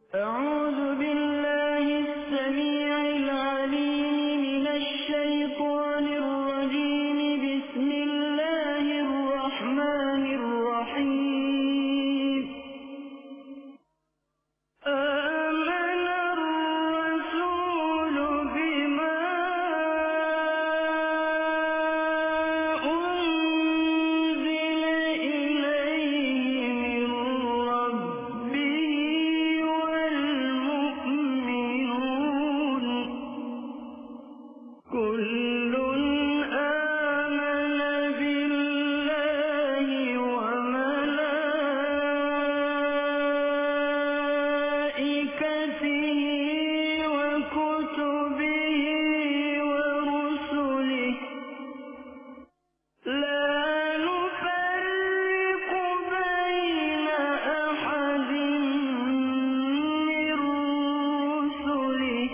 أعوذ بالله السميع العليم من الشيطان الرجيم. بسم الله الرحمن الرحيم. آمن الرسول بما أنزل إليه من ربه والمؤمنون كل آمن بالله وملائكته وكتبه ورسله لا نفرق بين أحد من رسله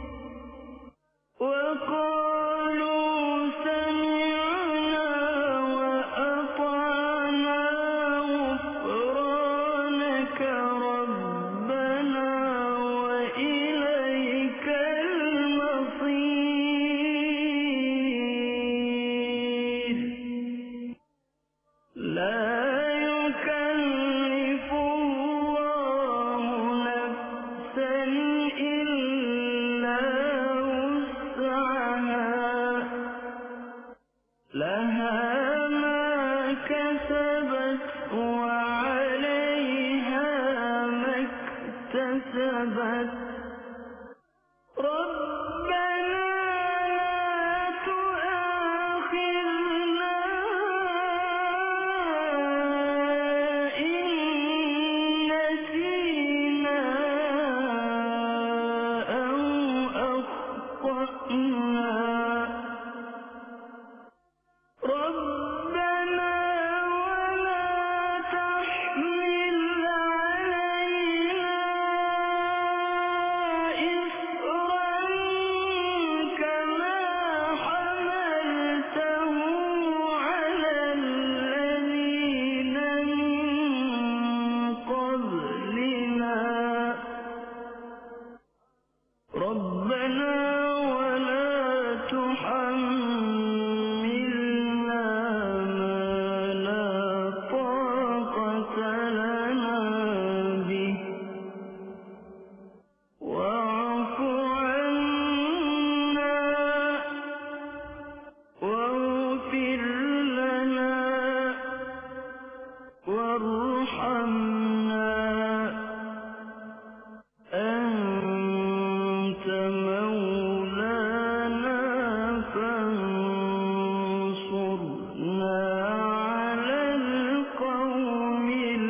وقالوا سمعنا وأطعنا غفرانك ربنا وإليك المصير. لا يكلف الله نفسا إلا وسعها لها ما كسبت وعليها ما اكتسبت. ربنا لا تؤاخذنا إن نسينا أو أخطأنا. ربنا ولا تحمل علينا إصرا كما حملته على الذين من قبلنا. ربنا ولا تحملنا ما لا طاقة لنا به واعف عنا واغفر لنا وارحمنا أنت مولانا فانصرنا على القوم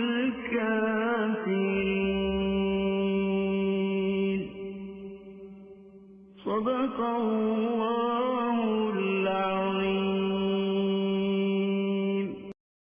الكافرين. صدق الله العظيم.